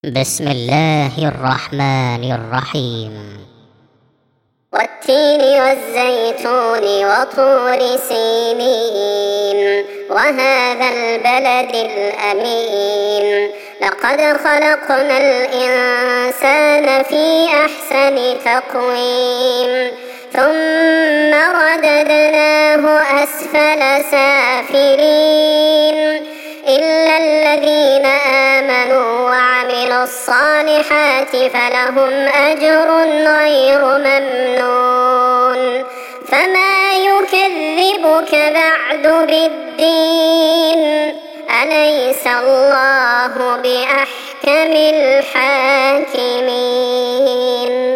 بسم الله الرحمن الرحيم. والتين والزيتون وطور سينين وهذا البلد الأمين لقد خلقنا الإنسان في أحسن تقويم ثم رددناه أسفل سافلين إلا الذين آمنوا وعملوا الصالحات فلهم أجر غير ممنون. فما يكذبك بعد بالدين؟ أليس الله بأحكم الحاكمين؟